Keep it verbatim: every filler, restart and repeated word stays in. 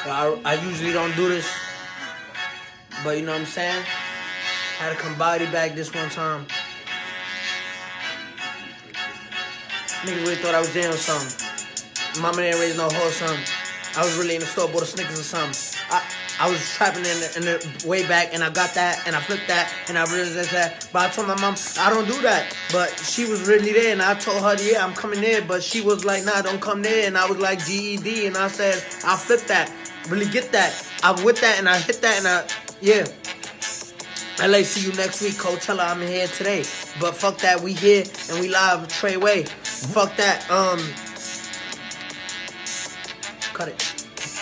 I, I usually don't do this, but you know what I'm saying? Had to come body bag this one time. Nigga really thought I was jail or something. Mama didn't raise no hoe or something. I was really in the store, bought a Snickers or something. I I was trapping in the, in the way back, and I got that, and I flipped that, and I realized that. But I told my mom, I don't do that. But she was really there, and I told her, yeah, I'm coming there. But she was like, nah, don't come there. And I was like, G E D, and I said, I'll flip that. Really get that. I with that, and I hit that, and I, yeah. L A, see you next week. Coachella, I'm here today. But fuck that, we here, and we live Treyway. Fuck that, um, cut it.